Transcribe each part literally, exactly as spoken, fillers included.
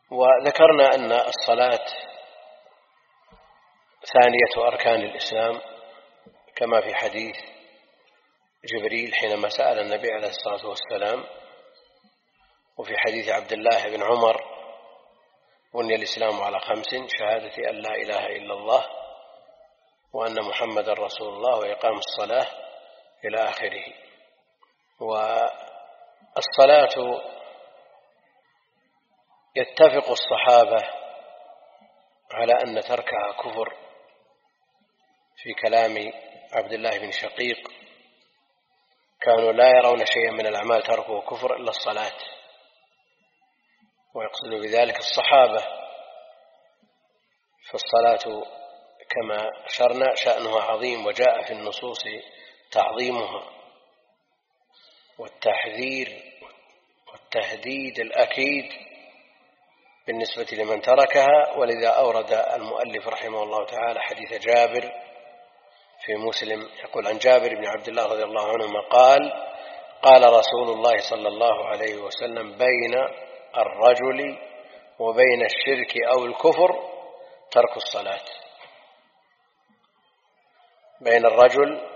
وذكرنا أن الصلاة ثانية أركان الإسلام كما في حديث جبريل حينما سأل النبي عليه الصلاة والسلام، وفي حديث عبد الله بن عمر: بني الإسلام على خمس: شهادة أن لا إله إلا الله وأن محمد رسول الله وإقام الصلاة إلى آخره. والصلاة يتفق الصحابة على أن تركها كفر في كلام عبد الله بن شقيق: كانوا لا يرون شيئا من الأعمال تركه كفر إلا الصلاة، ويقصد بذلك الصحابة. فالصلاة كما أشرنا شأنها عظيم، وجاء في النصوص تعظيمها والتحذير والتهديد الأكيد بالنسبة لمن تركها. ولذا أورد المؤلف رحمه الله تعالى حديث جابر في مسلم، يقول عن جابر بن عبد الله رضي الله عنهما قال: قال رسول الله صلى الله عليه وسلم: بين الرجل وبين الشرك أو الكفر ترك الصلاة. بين الرجل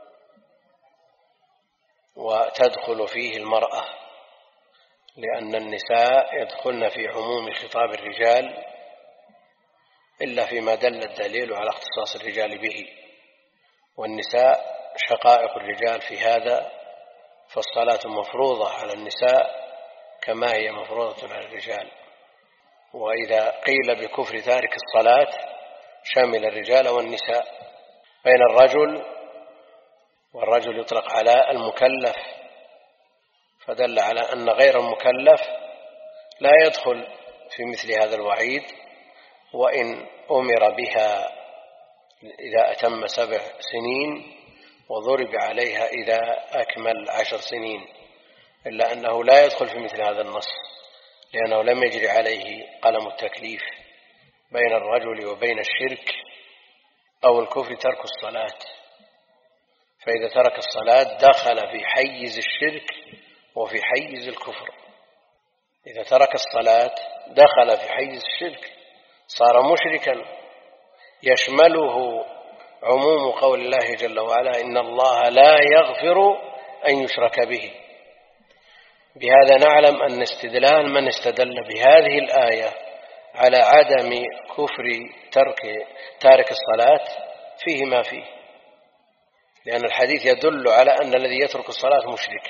وتدخل فيه المرأة، لأن النساء يدخلن في عموم خطاب الرجال إلا فيما دل الدليل على اختصاص الرجال به، والنساء شقائق الرجال في هذا، فالصلاة مفروضة على النساء كما هي مفروضة على الرجال. وإذا قيل بكفر تارك الصلاة شامل الرجال والنساء. بين الرجل، والرجل يطلق على المكلف، فدل على أن غير المكلف لا يدخل في مثل هذا الوعيد، وإن أمر بها إذا أتم سبع سنين وضرب عليها إذا أكمل عشر سنين، إلا أنه لا يدخل في مثل هذا النص، لأنه لم يجري عليه قلم التكليف. بين الرجل وبين الشرك أو الكفر ترك الصلاة، فإذا ترك الصلاة دخل في حيز الشرك وفي حيز الكفر. إذا ترك الصلاة دخل في حيز الشرك، صار مشركا، يشمله عموم قول الله جل وعلا: إن الله لا يغفر أن يشرك به. بهذا نعلم أن استدلال من استدل بهذه الآية على عدم كفر ترك تارك الصلاة فيه ما فيه، لأن الحديث يدل على أن الذي يترك الصلاة مشرك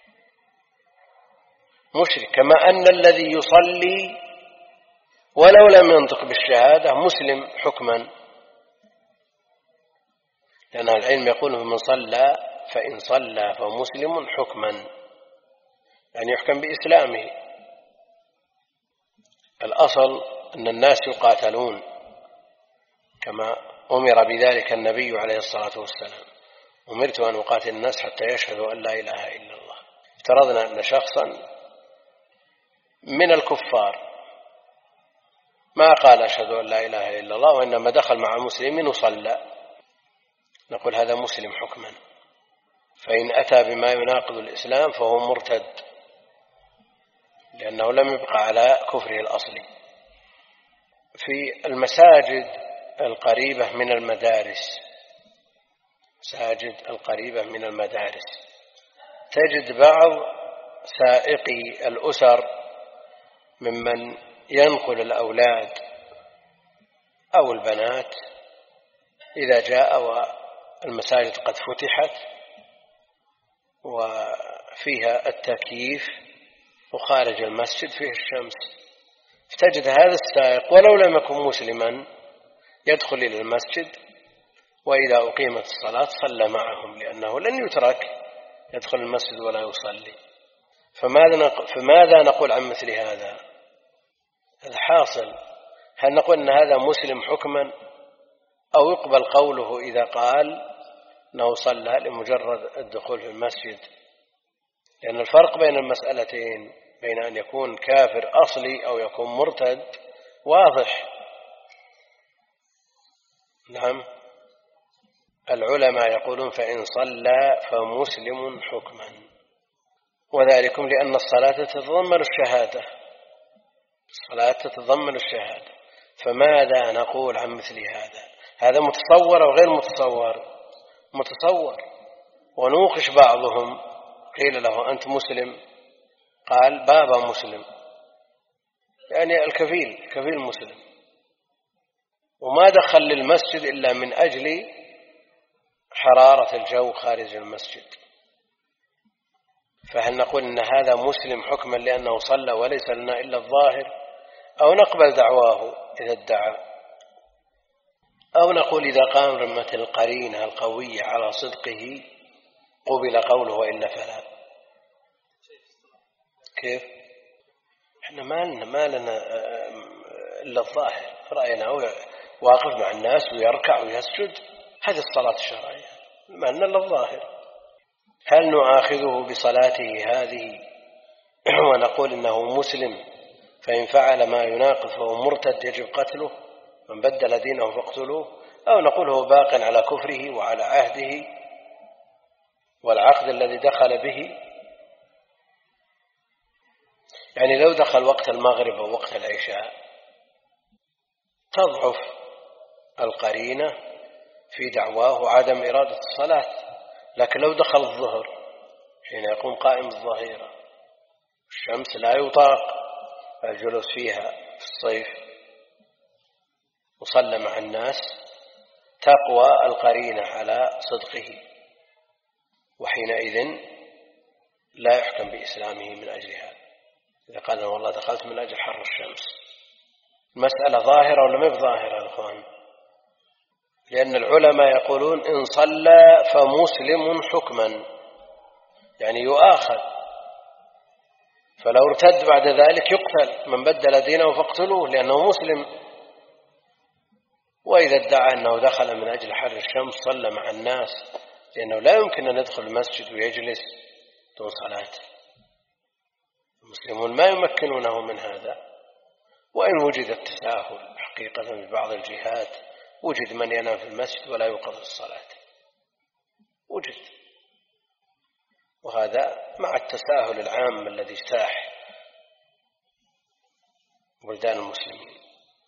مشرك كما أن الذي يصلي ولو لم ينطق بالشهادة مسلم حكما، لأن العلم يقول من صلى فإن صلى فمسلم حكما، يعني يحكم بإسلامه. الأصل أن الناس يقاتلون كما أمر بذلك النبي عليه الصلاة والسلام: أمرت أن أقاتل الناس حتى يشهدوا أن لا إله إلا الله. افترضنا أن شخصا من الكفار ما قال أشهد أن لا إله إلا الله، وإنما دخل مع مسلمين وصلى، نقول هذا مسلم حكما. فإن أتى بما يناقض الإسلام فهو مرتد، لأنه لم يبقى على كفره الأصلي. في المساجد القريبة من المدارس مساجد القريبة من المدارس تجد بعض سائقي الأسر ممن ينقل الأولاد أو البنات إذا جاء والمساجد قد فتحت وفيها التكييف وخارج المسجد فيه الشمس، فتجد هذا السائق ولو لم يكن مسلما يدخل إلى المسجد، وإذا أقيمت الصلاة صلى معهم، لأنه لن يترك يدخل المسجد ولا يصلي. فماذا نقول عن مثل هذا؟ الحاصل، هل نقول أن هذا مسلم حكما، أو يقبل قوله إذا قال أنه صلى لمجرد الدخول في المسجد؟ لأن الفرق بين المسألتين، بين أن يكون كافر أصلي أو يكون مرتد، واضح. نعم، العلماء يقولون فإن صلى فمسلم حكما، وذلكم لأن الصلاة تتضمن الشهادة، الصلاة تتضمن الشهادة، فماذا نقول عن مثل هذا؟ هذا متصور أو غير متصور؟ متصور. ونوقش بعضهم، قيل له أنت مسلم؟ قال بابا مسلم، يعني الكفيل كفيل مسلم، وما دخل للمسجد إلا من أجل حرارة الجو خارج المسجد. فهل نقول إن هذا مسلم حكما لأنه صلى وليس لنا إلا الظاهر، أو نقبل دعواه إذا ادعى، أو نقول إذا قامت القرينة القوية على صدقه قبل قوله وإلا فلا؟ كيف؟ احنا ما لنا ما لنا إلا الظاهر، رأينا واقف مع الناس ويركع ويسجد، هذه الصلاة الشرعية، ما لنا إلا الظاهر. هل نؤاخذه بصلاته هذه ونقول إنه مسلم فإن فعل ما يناقض فهو مرتد يجب قتله، من بدل دينه فاقتلوه، أو نقول هو باق على كفره وعلى عهده والعقد الذي دخل به؟ يعني لو دخل وقت المغرب أو وقت العشاء تضعف القرينة في دعواه عدم إرادة الصلاة، لكن لو دخل الظهر حين يقوم قائم الظهيرة الشمس لا يطاق الجلوس فيها في الصيف وصلى مع الناس، تقوى القرينة على صدقه، وحينئذ لا يحكم بإسلامه من أجل هذا. إذا قال والله دخلت من أجل حر الشمس، المسألة ظاهرة ولا ما بظاهرة يا أخوان؟ لأن العلماء يقولون إن صلى فمسلم حكما، يعني يؤاخذ، فلو ارتد بعد ذلك يقتل، من بدل دينه فاقتلوه لأنه مسلم. وإذا ادعى أنه دخل من أجل حر الشمس صلى مع الناس، لأنه لا يمكن أن يدخل المسجد ويجلس دون صلاة، المسلمون ما يمكنونه من هذا. وإن وجد التساهل حقيقة في بعض الجهات، وجد من ينام في المسجد ولا يوقظ الصلاة، وجد، وهذا مع التساهل العام الذي اجتاح بلدان المسلمين،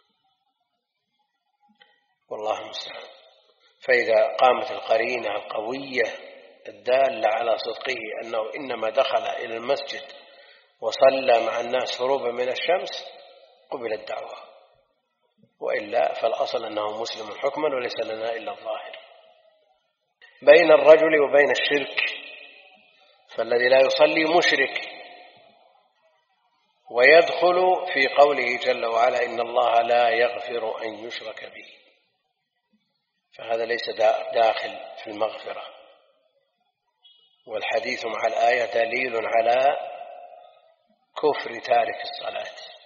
والله المستعان. فإذا قامت القرينة القوية الدالة على صدقه أنه إنما دخل إلى المسجد وصلى مع الناس هروبا من الشمس قبل الدعوة، وإلا فالأصل أنه مسلم حكما وليس لنا إلا الظاهر. بين الرجل وبين الشرك، فالذي لا يصلي مشرك، ويدخل في قوله جل وعلا إن الله لا يغفر أن يشرك به، فهذا ليس داخل في المغفرة. والحديث مع الآية دليل على كفر تارك الصلاة.